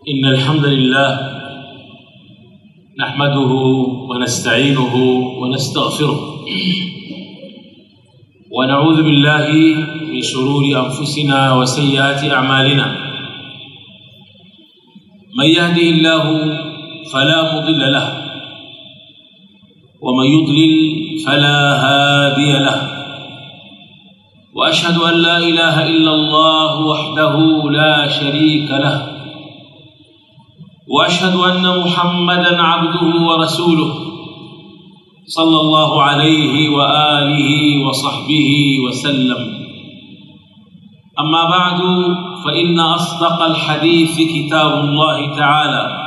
إن الحمد لله نحمده ونستعينه ونستغفره ونعوذ بالله من شرور أنفسنا وسيئات أعمالنا. من يهده الله فلا مضل له ومن يضلل فلا هادي له، وأشهد أن لا إله إلا الله وحده لا شريك له، وأشهد أن محمدًا عبده ورسوله صلى الله عليه وآله وصحبه وسلم. أما بعد، فإن أصدق الحديث كتاب الله تعالى،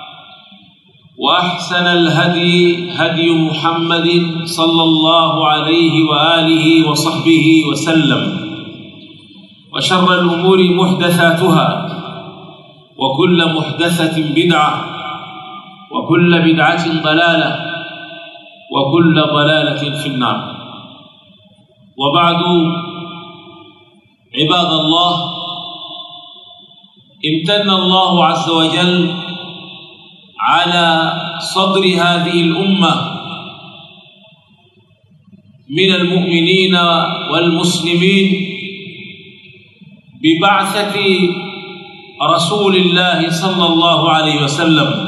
وأحسن الهدي هدي محمد صلى الله عليه وآله وصحبه وسلم، وشر الأمور محدثاتها، وكل محدثة بدعة، وكل بدعة ضلالة، وكل ضلالة في النار. وبعد، عباد الله، امتن الله عز وجل على صدر هذه الأمة من المؤمنين والمسلمين ببعثة رسول الله صلى الله عليه وسلم،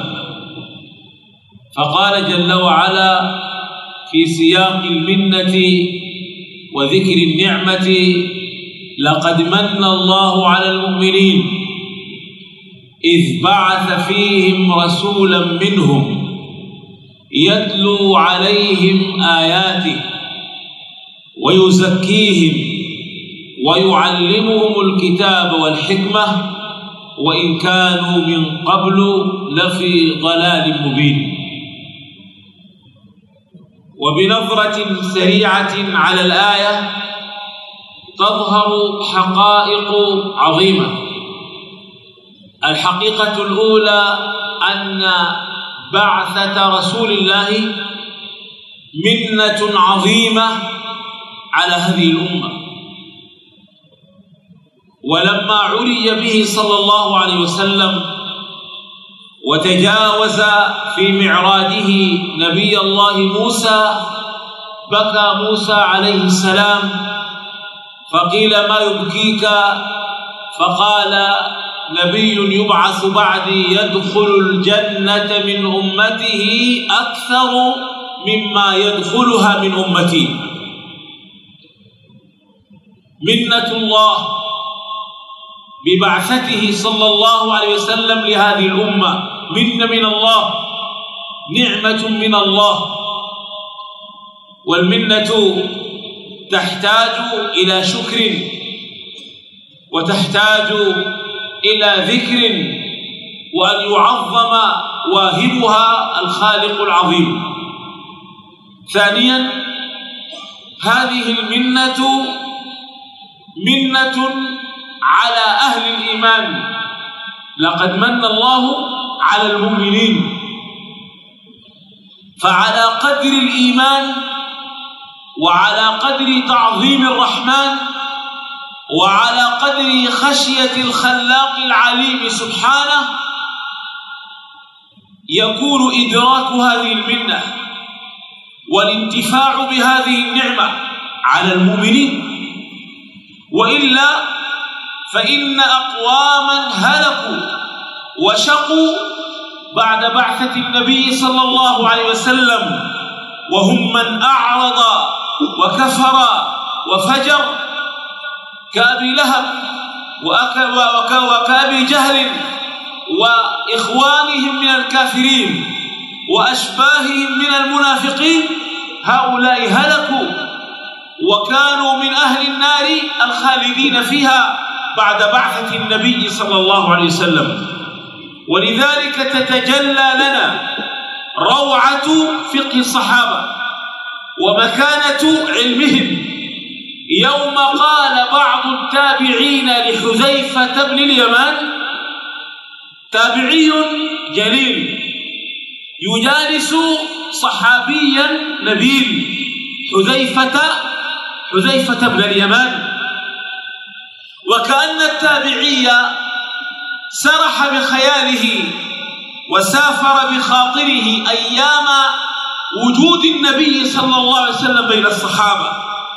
فقال جل وعلا في سياق المنة وذكر النعمة: لقد من الله على المؤمنين إذ بعث فيهم رسولا منهم يتلو عليهم آياته ويزكيهم ويعلمهم الكتاب والحكمة وإن كانوا من قبل لفي ضلال مبين. وبنظرة سريعة على الآية تظهر حقائق عظيمة. الحقيقة الأولى أن بعثة رسول الله منة عظيمة على هذه الأمة، ولما علي به صلى الله عليه وسلم وتجاوز في معراجه نبي الله موسى، بكى موسى عليه السلام فقيل: ما يبكيك؟ فقال: نبي يبعث بعدي يدخل الجنة من أمته أكثر مما يدخلها من أمتي. منة الله ببعثته صلى الله عليه وسلم لهذه الأمة، منة من الله، نعمة من الله. والمنة تحتاج إلى شكر، وتحتاج إلى ذكر، وأن يعظم واهبها الخالق العظيم. ثانيا، هذه المنة منة على أهل الإيمان. لقد من الله على المؤمنين، فعلى قدر الإيمان وعلى قدر تعظيم الرحمن وعلى قدر خشية الخلاق العليم سبحانه يكون إدراك هذه المنة والانتفاع بهذه النعمة على المؤمنين. وإلا فإن أقواما هلكوا وشقوا بعد بعثة النبي صلى الله عليه وسلم، وهم من أعرض وكفر وفجر كأبي لهب وكأبي جهل وإخوانهم من الكافرين وأشباههم من المنافقين. هؤلاء هلكوا وكانوا من أهل النار الخالدين فيها بعد بعثة النبي صلى الله عليه وسلم. ولذلك تتجلى لنا روعة فقه الصحابة ومكانة علمهم يوم قال بعض التابعين لحذيفة بن اليمان، تابعي جليل يجالس صحابيا نبيل حذيفة بن اليمان، وكأن التابعي سرح بخياله وسافر بخاطره أيام وجود النبي صلى الله عليه وسلم بين الصحابة،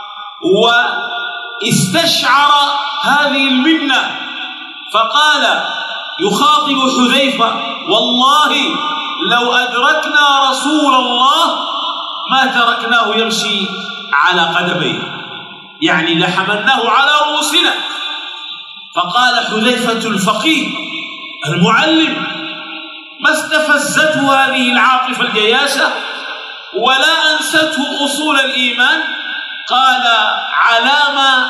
واستشعر هذه المنة، فقال يخاطب حذيفة: والله لو أدركنا رسول الله ما تركناه يمشي على قدميه، يعني لحملناه على رؤوسنا. فقال حذيفة الفقيه المعلم ما استفزته هذه العاطفة الجياشة ولا أنسته أصول الإيمان، قال: على ما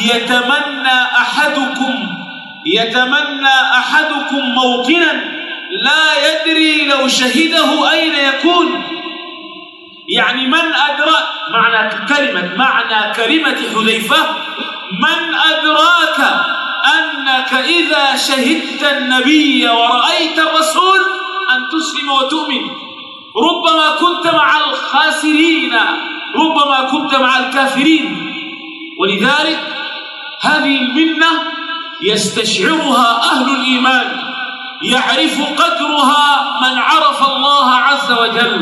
يتمنى أحدكم موطنا لا يدري لو شهده أين يكون. يعني من أدراك معنى كلمة حذيفة: من أدراك أنك إذا شهدت النبي ورأيت الرسول أن تسلم وتؤمن. ربما كنت مع الخاسرين، ربما كنت مع الكافرين. ولذلك هذه المنة يستشعرها أهل الإيمان، يعرف قدرها من عرف الله عز وجل.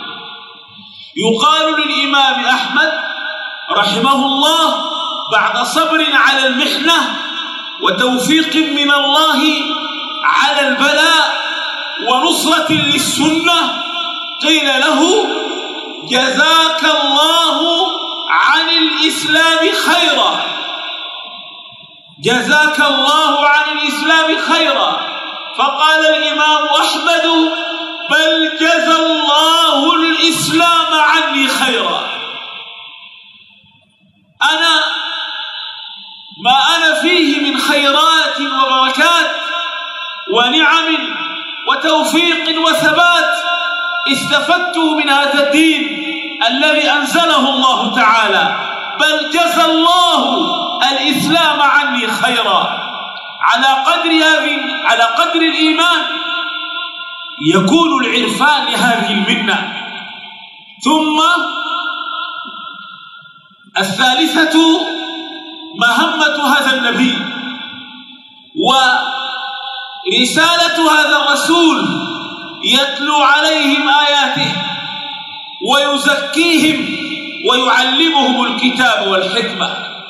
يقال للإمام أحمد رحمه الله بعد صبر على المحنة وتوفيق من الله على البلاء ونصرة للسنة، قيل له: جزاك الله عن الإسلام خيرا، جزاك الله عن الإسلام خيرا. فقال الإمام أحمد: بل جزى الله الإسلام عني خيرا. ما أنا فيه من خيرات وبركات ونعم وتوفيق وثبات استفدته من هذا الدين الذي أنزله الله تعالى، بل جزى الله الإسلام عني خيرا. على قدر الإيمان يكون العرفان لهذه المنة. ثم الثالثة مهمة هذا النبي ورسالة هذا الرسول، يتلو عليهم آياته ويزكيهم ويعلمهم الكتاب والحكمة.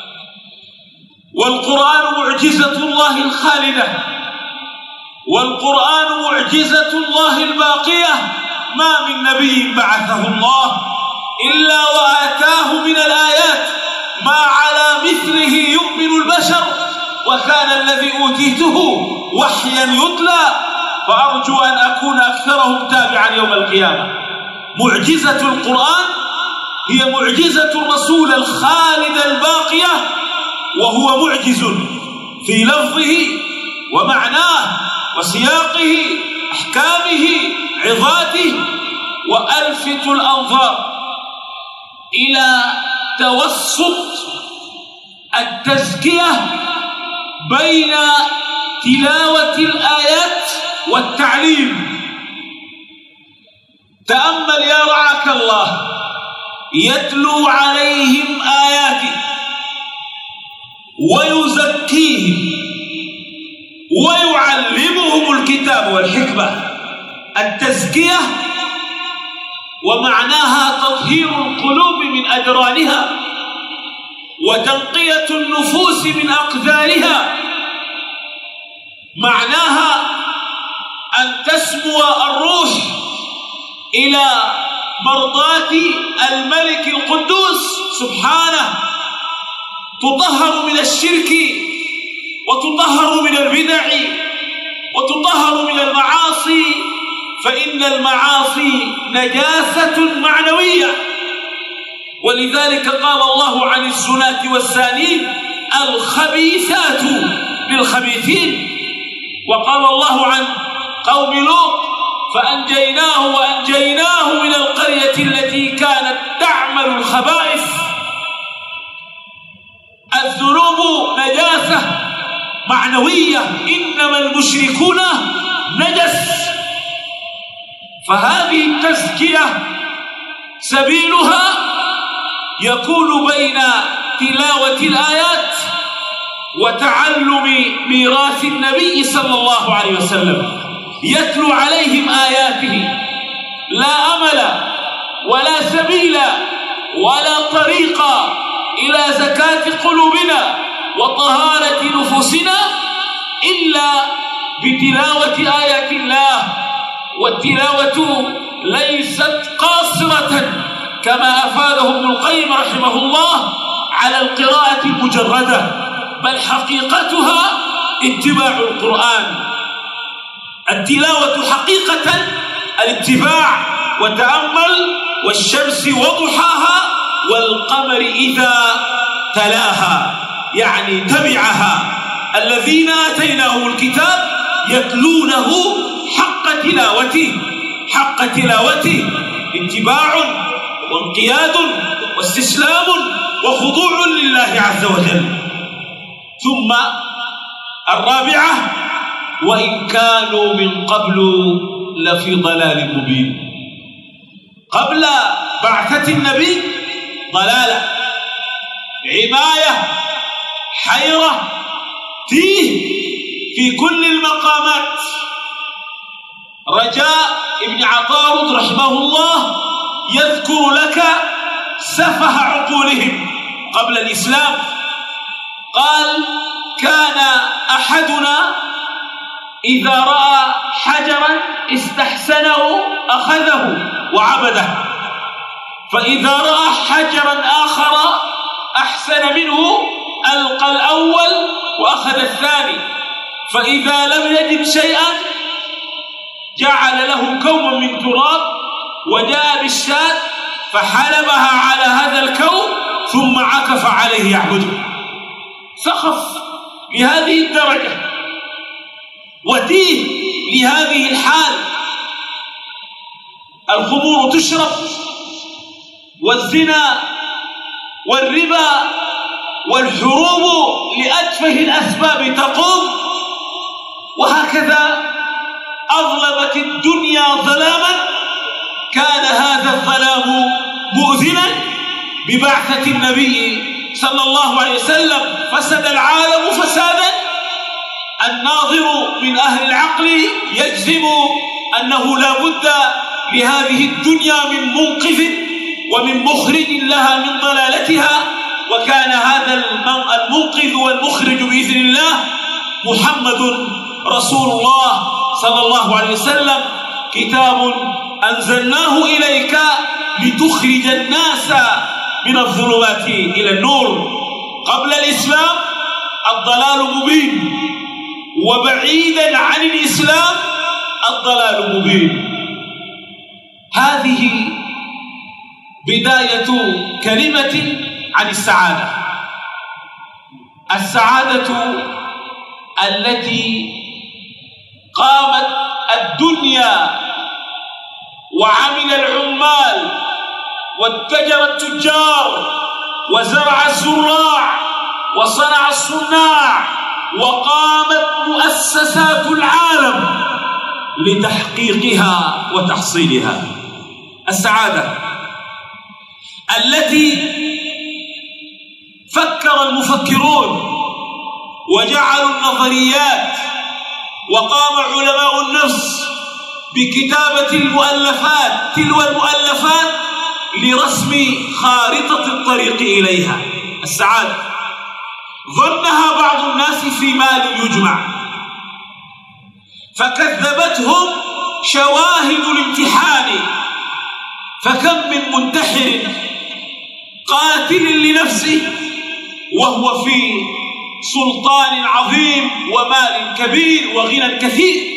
والقرآن معجزة الله الخالدة، والقرآن معجزة الله الباقية. ما من نبي بعثه الله إلا وآتاه من الآيات ما على مثله يؤمن البشر، وكان الذي أوتيته وحيا يتلى، فأرجو أن أكون أكثرهم تابعا يوم القيامة. معجزة القرآن هي معجزة الرسول الخالد الباقية، وهو معجز في لفظه ومعناه وسياقه، أحكامه، عظاته. وألفت الأنظار إلى توسط التزكية بين تلاوة الآيات والتعليم. تأمل يا رعاك الله، يتلو عليهم آياته ويزكيهم ويعلمهم الكتاب والحكمة. التزكية ومعناها تطهير القلوب من أدرانها وتنقية النفوس من أقدارها. معناها أن تسمو الروح إلى مرضاة الملك القدوس سبحانه، تطهر من الشرك وتطهر من البدع وتطهر من المعاصي، فإن المعاصي نجاسة معنوية. ولذلك قال الله عن الزناة والزانين: الخبيثات للخبيثين. وقال الله عن قوم لوط: فأنجيناه وأنجيناه من القرية التي كانت تعمل الخبائث. الذنوب نجاسة معنوية، إنما المشركون نجس. فهذه التزكية سبيلها يكون بين تلاوة الآيات وتعلم ميراث النبي صلى الله عليه وسلم، يتلو عليهم آياته. لا أمل ولا سبيل ولا طريق إلى زكاة قلوبنا وطهارة نفوسنا إلا بتلاوة آيات الله. والتلاوة ليست قاصرة كما أفاده ابن القيم رحمه الله على القراءة المجردة، بل حقيقتها اتباع القرآن. التلاوة حقيقة الاتباع والتأمل، والشمس وضحاها والقمر إذا تلاها، يعني تبعها. الذين آتيناهم الكتاب يتلونه حق تلاوته، حق تلاوته، اتباع وانقياد واستسلام وخضوع لله عز وجل. ثم الرابعة: وإن كانوا من قبل لفي ضلال مبين. قبل بعثة النبي ضلالة، عماية، حيرة، تيه في كل المقامات. رجاء ابن عطارد رحمه الله يذكر لك سفه عقولهم قبل الإسلام. قال: كان أحدنا إذا رأى حجرا استحسنه أخذه وعبده، فإذا رأى حجرا آخر أحسن منه ألقى الأول وأخذ الثاني، فإذا لم يجد شيئا جعل له كوما من تراب وجاء بالشاة فحلبها على هذا الكوم ثم عكف عليه يعبده. سخف لهذه الدرجة وتيه لهذه الحال. الخمور تشرب، والزنا والربا والحروب لأتفه الأسباب تقوم، وهكذا أظلمت الدنيا ظلاما. كان هذا الظلام مؤذنا. ببعثة النبي صلى الله عليه وسلم فسد العالم فسادا. الناظر من أهل العقل يجزم أنه لا بد لهذه الدنيا من منقذ ومن مخرج لها من ضلالتها، وكان هذا المنقذ والمخرج بإذن الله محمد رسول الله صلى الله عليه وسلم. كتاب أنزلناه إليك لتخرج الناس من الظلمات إلى النور. قبل الإسلام الضلال مبين، وبعيدا عن الإسلام الضلال مبين. هذه بداية كلمة عن السعادة. السعادة التي قامت الدنيا وعمل العمال واتجر التجار وزرع الزراع وصنع الصناع وقامت مؤسسات العالم لتحقيقها وتحصيلها. السعادة التي فكر المفكرون وجعلوا النظريات، وقام علماء النفس بكتابة المؤلفات تلو المؤلفات لرسم خارطة الطريق إليها. السعادة ظنها بعض الناس في مال يجمع، فكذبتهم شواهد الامتحان. فكم من منتحر قاتل لنفسه وهو في سلطان عظيم ومال كبير وغنى كثير.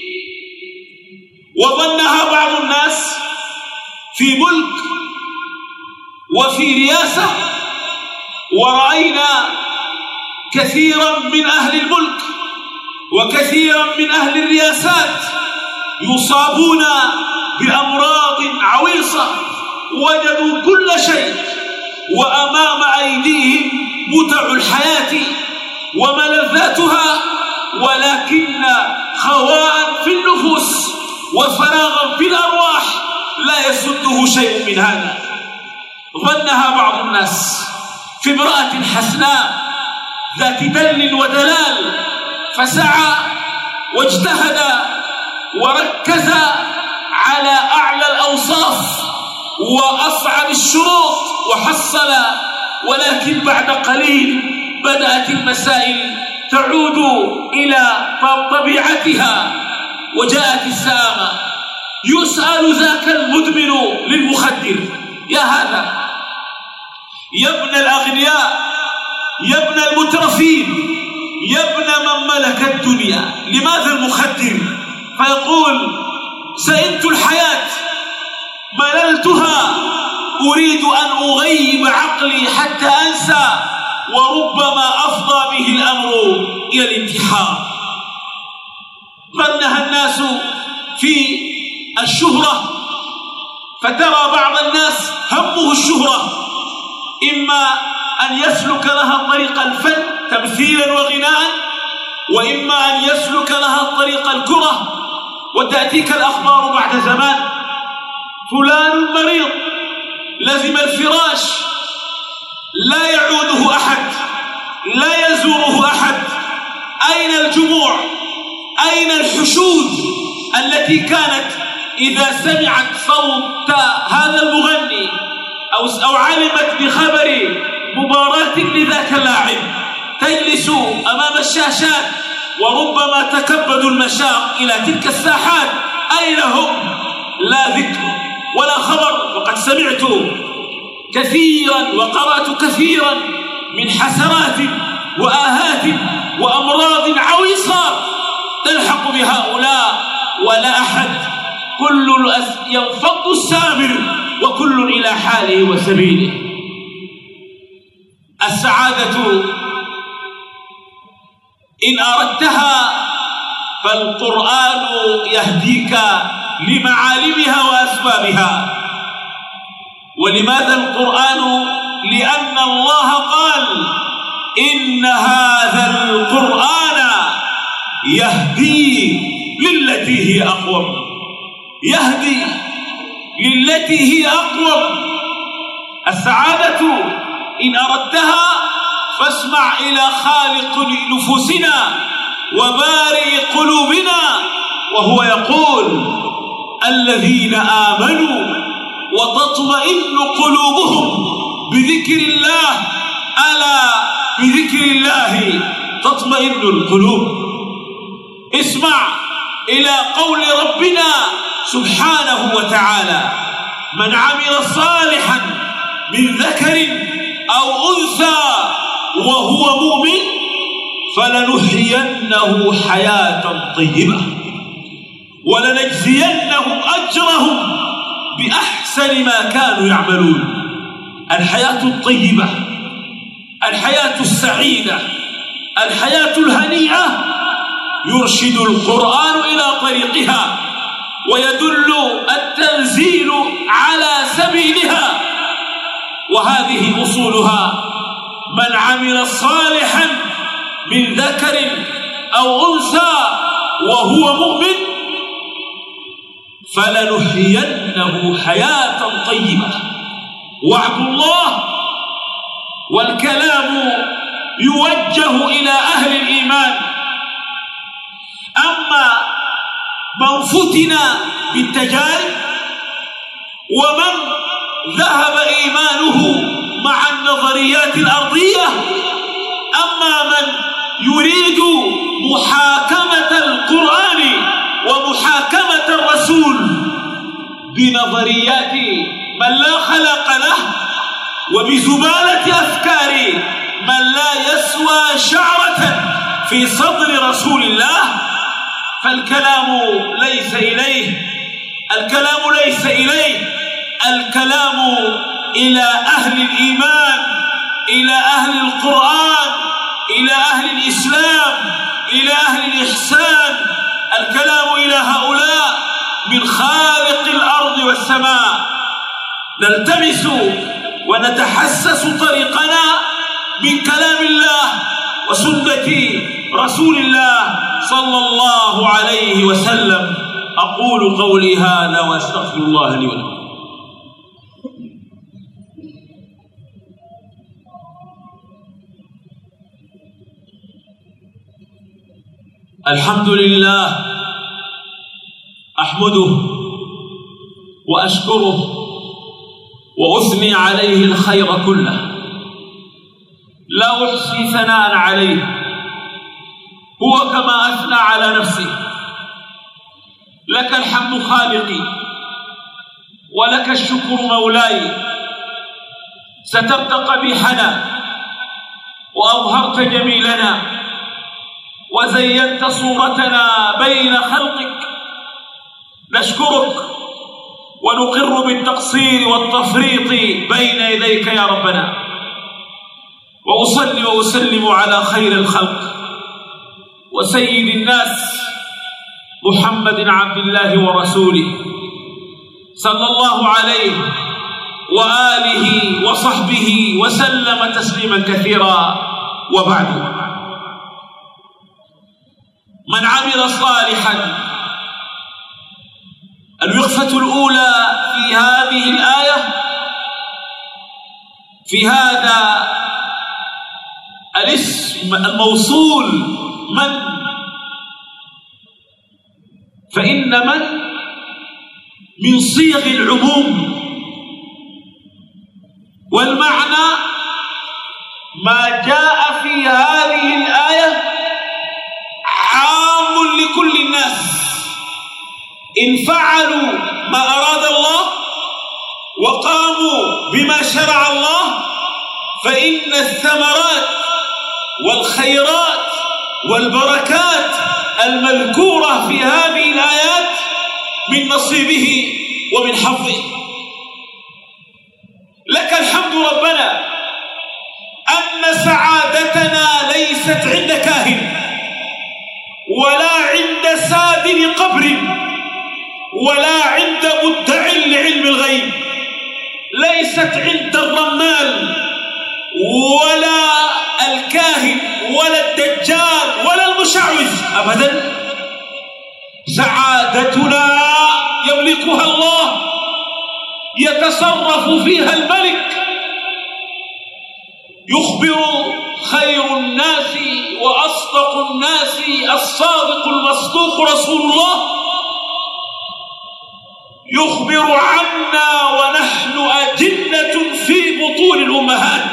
وظنها بعض الناس في ملك وفي رياسة، ورأينا كثيرا من أهل الملك وكثيرا من أهل الرياسات يصابون بأمراض عويصة، وجدوا كل شيء وأمام أيديهم متع الحياة وملذاتها، ولكن خواء في النفوس وفراغا في الأرواح لا يسده شيء من هذا. ظنها بعض الناس في امرأة حسناء ذات دل ودلال، فسعى واجتهد وركز على أعلى الأوصاف وأصعب الشروط وحصل. ولكن بعد قليل بدأت المسائل تعود إلى طبيعتها وجاءت السآمة. يسأل ذاك المدمن للمخدر: يا هذا، يا ابن الأغنياء، يا ابن المترفين، يا ابن من ملك الدنيا، لماذا المخدر؟ فيقول: سئمت الحياة، مللتها، أريد أن أغيب عقلي حتى أنسى، وربما أفضى به الأمر إلى الانتحار. ظنها الناس في الشهرة، فترى بعض الناس همه الشهرة، إما أن يسلك لها طريق الفن تمثيلا وغناء، وإما أن يسلك لها طريق الكرة، وتأتيك الأخبار بعد زمان: فلان مريض لزم الفراش، لا يعوده أحد، لا يزوره أحد. أين الجموع؟ أين الحشود التي كانت إذا سمعت صوت هذا المغني أو علمت بخبر مباراة لذاك اللاعب تجلس أمام الشاشات، وربما تكبدوا المشاق إلى تلك الساحات؟ أين هم؟ لا ذكر ولا خبر. وقد سمعت كثيرا وقرأت كثيرا من حسرات وآهات وأمراض عويصة تلحق بهؤلاء، ولا أحد، كل ينفض السامر وكل إلى حاله وسبيله. السعادة إن أردتها فالقرآن يهديك لمعالمها وأسبابها. ولماذا القرآن؟ لأن الله قال: إن هذا القرآن يهدي للتي هي أقوم. يهدي للتي هي أقوم. السعادة إن أردتها فاسمع إلى خالق نفوسنا وبارئ قلوبنا، وهو يقول: الذين آمنوا وتطمئن قلوبهم بذكر الله، ألا بذكر الله تطمئن القلوب. اسمع إلى قول ربنا سبحانه وتعالى: من عمل صالحا من ذكر أو أنثى وهو مؤمن فلنحيينه حياة طيبة ولنجزينهم أجرهم بأحسن ما كانوا يعملون. الحياة الطيبة، الحياة السعيدة، الحياة الهنيئة يرشد القرآن إلى طريقها، ويدل التنزيل على سبيلها، وهذه أصولها: من عمل صالحا من ذكر أو أنثى وهو مؤمن فلنحيينه حياة طيبة. وعد الله، والكلام يوجه إلى أهل الإيمان. أما من فتن بالتجارب ومن ذهب إيمانه مع النظريات الأرضية، أما من يريد محاكمة القرآن ومحاكمة الرسول بنظريات من لا خلق له وبزبالة أفكار من لا يسوى شعرة في صدر رسول الله، فالكلام ليس إليه. الكلام ليس إليه، الكلام إلى أهل الإيمان، إلى أهل القرآن، إلى أهل الإسلام، إلى أهل الإحسان. الكلام إلى هؤلاء من خالق الأرض والسماء. نلتمس ونتحسس طريقنا من كلام الله وسنة رسول الله صلى الله عليه وسلم. أقول قولي هذا وأستغفر الله لي ولكم. الحمد لله أحمده وأشكره وأثني عليه الخير كله، لا أحصي ثناء عليه، هو كما أثنى على نفسه. لك الحمد خالقي ولك الشكر مولاي، سترت قبيحنا وأظهرت جميلنا وزينت صورتنا بين خلقك، نشكرك ونقر بالتقصير والتفريط بين يديك يا ربنا. وأصلي وأسلم على خير الخلق وسيد الناس محمد عبد الله ورسوله صلى الله عليه وآله وصحبه وسلم تسليما كثيرا. وبعد، من عمل صالحا، الوقفة الأولى في هذه الآية في هذا الاسم الموصول فإن من صيغ العموم، والمعنى ما جاء في هذه الآية عام لكل الناس إن فعلوا ما أراد الله وقاموا بما شرع الله، فإن الثمرات والخيرات والبركات المذكورة في هذه الآيات من نصيبه ومن حظه. لك الحمد ربنا أن سعادتنا ليست عند كاهن ولا عند سادن قبر ولا عند مدع لعلم الغيب، ليست عند الرمال ولا الكاهن ولا الدجال ولا المشعوذ أبدا. سعادتنا يملكها الله، يتصرف فيها الملك. يخبر خير الناس وأصدق الناس الصادق المصدوق رسول الله، يخبر عنا ونحن أجنة في بطون الأمهات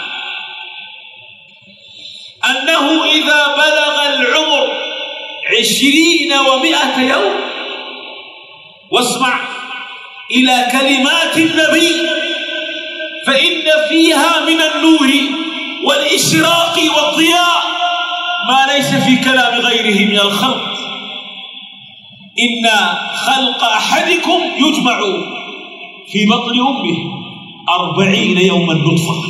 أنه إذا بلغ العمر 20 و100 يوم، واسمع إلى كلمات النبي، فإن فيها من النور والإشراق والضياء ما ليس في كلام غيره من الخلق. إن خلق أحدكم يجمع في بطن أمه 40 يوما نطفة،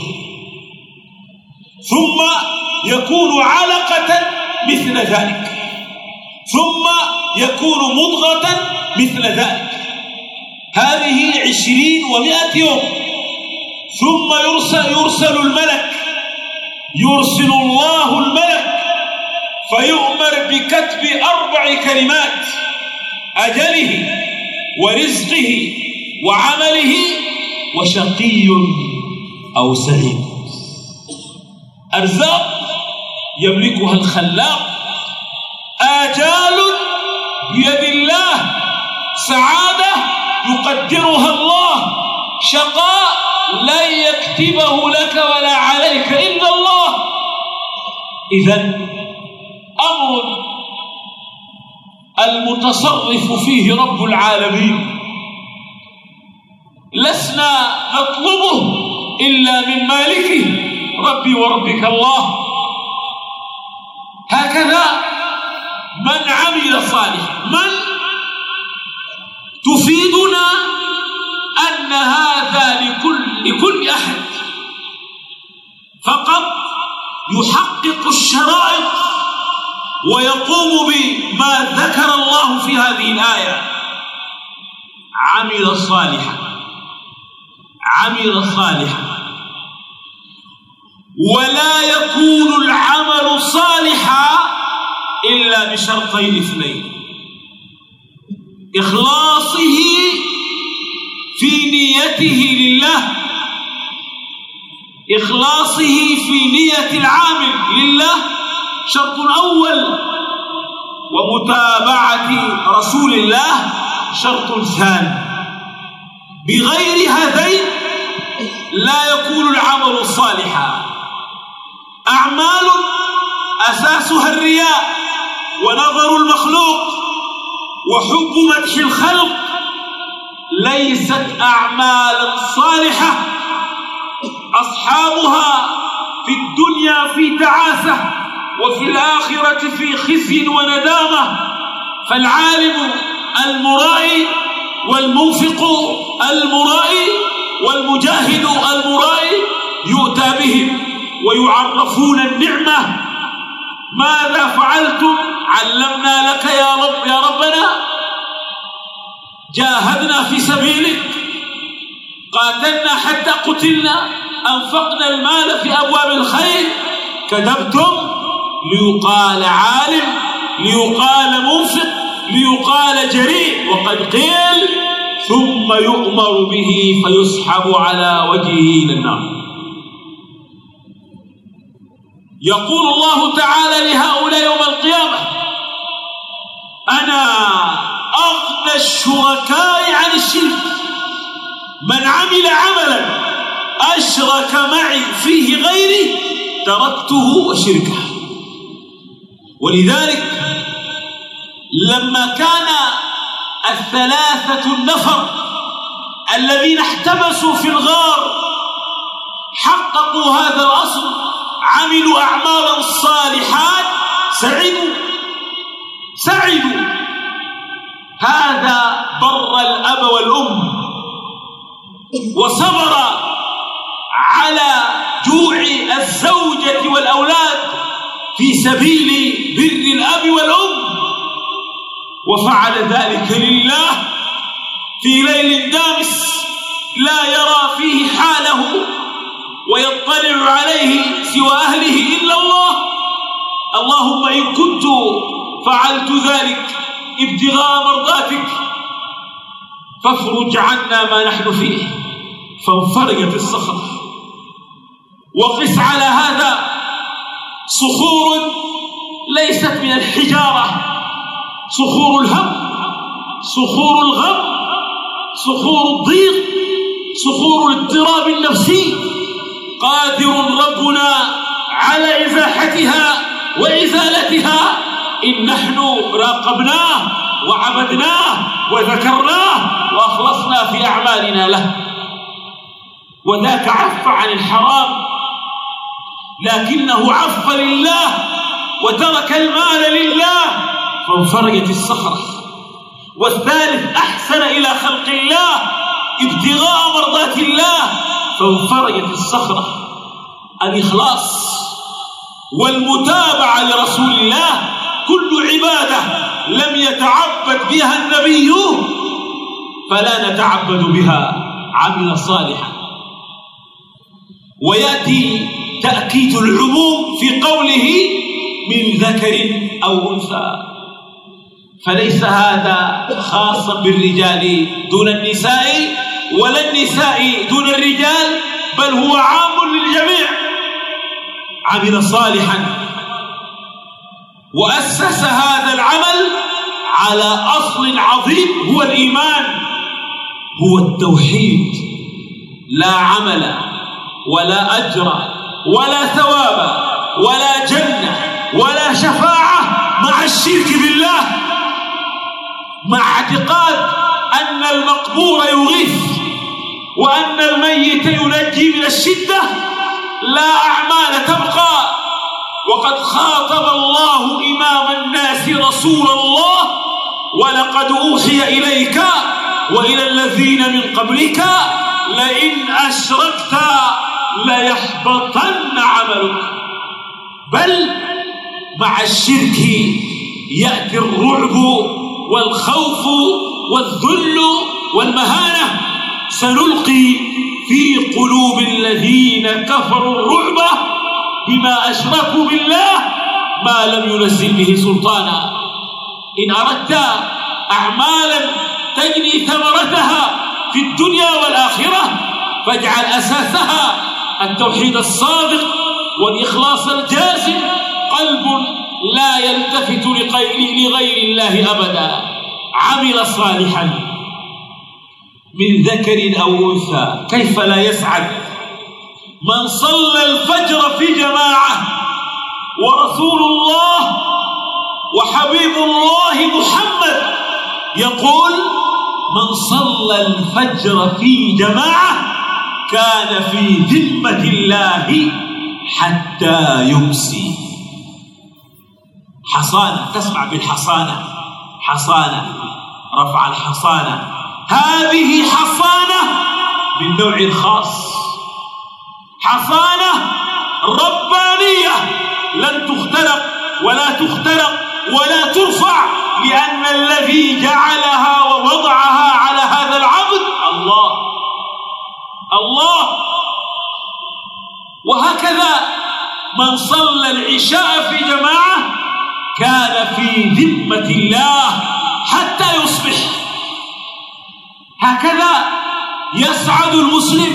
ثم يكون علقة مثل ذلك، ثم يكون مضغة مثل ذلك. هذه 20 و100 يوم، ثم يرسل الملك، يرسل الله الملك فيؤمر بكتب 4 كلمات: أجله ورزقه وعمله وشقي أو سعيد. أرزاق يملكها الخلاق، آجال بيد الله، سعادة يقدرها الله، شقاء لن يكتبه لك ولا عليك إلا الله. إذن أمر المتصرف فيه رب العالمين، لسنا نطلبه إلا من مالكه ربي وربك الله. هكذا من عمل صالحا، من تفيدنا أن هذا لكل أحد فقط يحقق الشرائط ويقوم بما ذكر الله في هذه الآية. عمل صالحا، عمل صالحا، ولا يكون العمل صالحا إلا بشرطين اثنين: إخلاصه في نيته لله، إخلاصه في نية العامل لله شرط أول، ومتابعة رسول الله شرط ثاني. بغير هذين لا يكون العمل صالحا. أعمال أساسها الرياء ونظر المخلوق وحب مدح الخلق ليست أعمالا صالحة، أصحابها في الدنيا في تعاسة وفي الآخرة في خزي وندامة. فالعالم المرائي والمنفق المرائي والمجاهد المرائي يؤتى بهم ويعرفون النعمة. ماذا فعلتم؟ علمنا لك يا ربنا، جاهدنا في سبيلك، قاتلنا حتى قتلنا، أنفقنا المال في أبواب الخير. كذبتم ليقال عالم، ليقال منفق، ليقال جريء، وقد قيل ثم يؤمر به فيسحب على وجهه إلى النار. يقول الله تعالى لهؤلاء يوم القيامة: أنا أغنى الشركاء عن الشرك، من عمل عملا أشرك معي فيه غيري تركته وشركه. ولذلك لما كان الثلاثة النفر الذين احتبسوا في الغار حققوا هذا الأصل، عملوا أعمالا صالحات، سعدوا. هذا بر الأب والأم وصبر على جوع الزوجة والأولاد في سبيل بر الأب والأم، وفعل ذلك لله في ليل دامس لا يرى فيه حاله ويطلع عليه سوى أهله إلا الله. اللهم إن كنت فعلت ذلك ابتغاء مرضاتك فافرج عنا ما نحن فيه. فانفرجت الصخرة. وقس على هذا صخور ليست من الحجارة، صخور الهم، صخور الغم، صخور الضيق، صخور الاضطراب النفسي، قادر ربنا على إزاحتها وإزالتها إن نحن راقبناه وعبدناه وذكرناه وأخلصنا في أعمالنا له. وذاك عف عن الحرام لكنه عف لله وترك المال لله فانفرجت الصخرة. والثالث أحسن إلى خلق الله ابتغاء مرضات الله فانفرجت الصخرة. الإخلاص والمتابعة لرسول الله كل عبادة لم يتعبد بها النبي فلا نتعبد بها عمل صالحا. ويأتي تأكيد العموم في قوله من ذكر أو أنثى، فليس هذا خاصا بالرجال دون النساء ولا النساء دون الرجال، بل هو عام للجميع. عمل صالحا وأسس هذا العمل على أصل عظيم هو الإيمان، هو التوحيد. لا عمل ولا أجر ولا ثواب ولا جنة ولا شفاعة مع الشرك بالله، مع اعتقاد أن المقبور يغيث وأن الميت ينجي من الشدة. لا أعمال تبقى. وقد خاطب الله إمام الناس رسول الله: ولقد أوحي إليك وإلى الذين من قبلك لئن أشركت ليحبطن عملك. بل مع الشرك يأتي الرعب والخوف والذل والمهانة. سنلقي في قلوب الذين كفروا الرعب بما أشركوا بالله ما لم ينزل به سلطانا. إن أردت أعمالا تجني ثمرتها في الدنيا والآخرة فاجعل أساسها التوحيد الصادق والإخلاص الجازم، قلب لا يلتفت لغير الله أبدا، عمل صالحا من ذكر أو أنثى، كيف لا يسعد من صلى الفجر في جماعة ورسول الله وحبيب الله محمد يقول: من صلى الفجر في جماعة كان في ذمة الله حتى يمسي. حصانة، تسمع بالحصانة، حصانة، رفع الحصانة، هذه حصانة من نوع خاص، حصانة ربانية لن تخترق ولا تخترق ولا ترفع، لأن الذي جعلها ووضعها على هذا العبد الله. وهكذا من صلى العشاء في جماعة كان في ذمة الله حتى يصبح. هكذا يسعد المسلم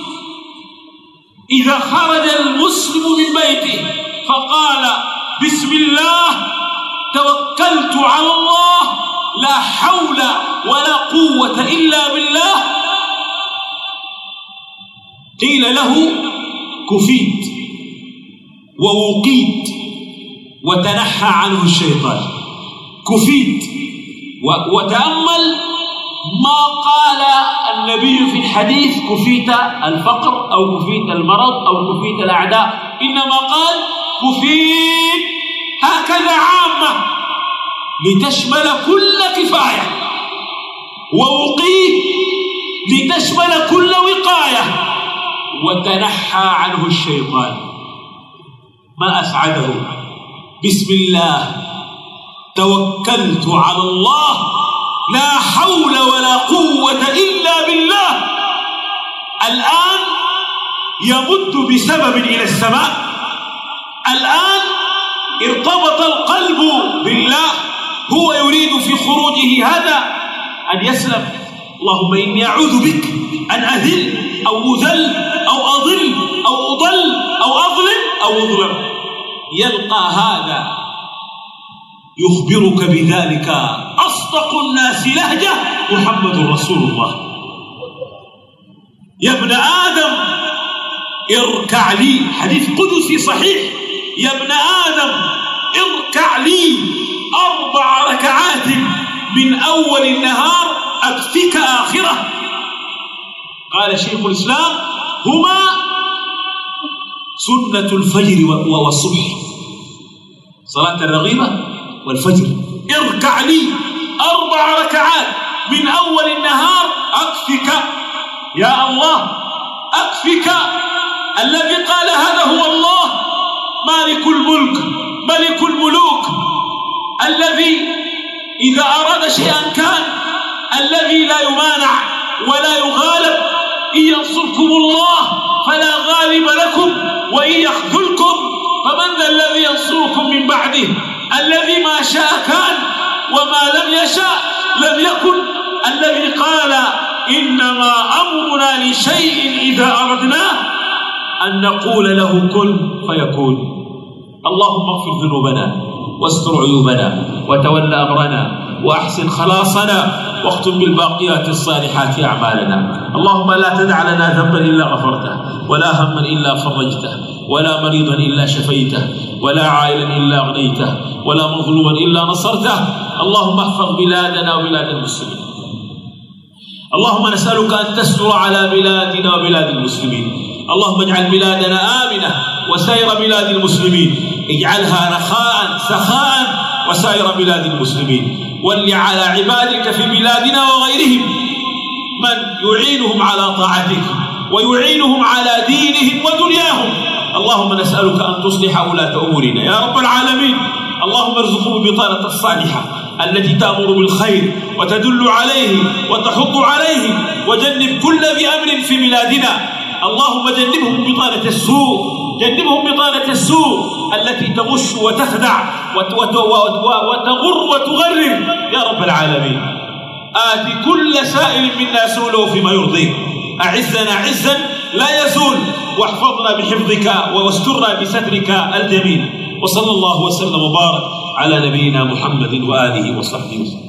إذا خرج المسلم من بيته فقال: بسم الله توكلت على الله لا حول ولا قوة إلا بالله، قيل له: كفيت ووقيت وتنحى عنه الشيطان. كفيت، وتأمل ما قال النبي في الحديث: كفيت الفقر أو كفيت المرض أو كفيت الأعداء، إنما قال: كفيت هكذا عامة لتشمل كل كفاية، ووقيت لتشمل كل وقاية، وتنحى عنه الشيطان. ما أسعده. بسم الله توكلت على الله لا حول ولا قوة إلا بالله. الآن يمد بسبب إلى السماء، الآن ارتبط القلب بالله، هو يريد في خروجه هذا أن يسلم. اللهم إني أعوذ بك أن أذل أو أذل أو أضل أو أضل أو أظلم أو أظلم. يلقى هذا يخبرك بذلك أصدق الناس لهجة محمد رسول الله. يا ابن آدم اركع لي، حديث قدسي صحيح، يا ابن آدم اركع لي 4 ركعات من أول النهار أكفك آخرة. قال شيخ الإسلام: هما سنة الفجر والصبح، صلاة الرغيبة والفجر. اركع لي 4 ركعات من أول النهار أكفك يا الله، أكفك. الذي قال هذا هو الله، مالك الملك، ملك الملوك، الذي إذا أراد شيئا كان، الذي لا يمانع ولا يغالب. إن ينصركم الله فلا غالب لكم وإن يخذلكم فمن ذا الذي ينصركم من بعده. الذي ما شاء كان وما لم يشاء لم يكن. الذي قال: إنما أمرنا لشيء إذا أردناه أن نقول له كن فيكون. اللهم اغفر ذنوبنا واستر عيوبنا وتول أمرنا وأحسن خلاصنا واختم بالباقيات الصالحات أعمالنا. اللهم لا تدع لنا ذنبا إلا غفرته، ولا هما إلا فرجته، ولا مريضا إلا شفيته، ولا عائلا إلا أغنيته، ولا مظلوما إلا نصرته. اللهم احفظ بلادنا وبلاد المسلمين. اللهم نسألك أن تستر على بلادنا وبلاد المسلمين. اللهم اجعل بلادنا آمنة وسائر بلاد المسلمين، اجعلها رخاء سخاء وسائر بلاد المسلمين. ول على عبادك في بلادنا وغيرهم من يعينهم على طاعتك ويعينهم على دينهم ودنياهم. اللهم نسألك أن تصلح ولاة أمورنا يا رب العالمين. اللهم ارزقهم البطانة الصالحة التي تأمر بالخير وتدل عليه وتحض عليه، وجنب كل ذي أمر في بلادنا. اللهم جنبهم بطانة السوء، جنبهم بطانة السوء التي تغش وتخدع وتغر وتغرر يا رب العالمين. آت كل سائل منا سؤله فيما يرضيك. أعزنا عزا لا يزول، واحفظنا بحفظك واسترنا بسترك الجميل. وصلى الله وسلم وبارك على نبينا محمد وآله وصحبه وسلم.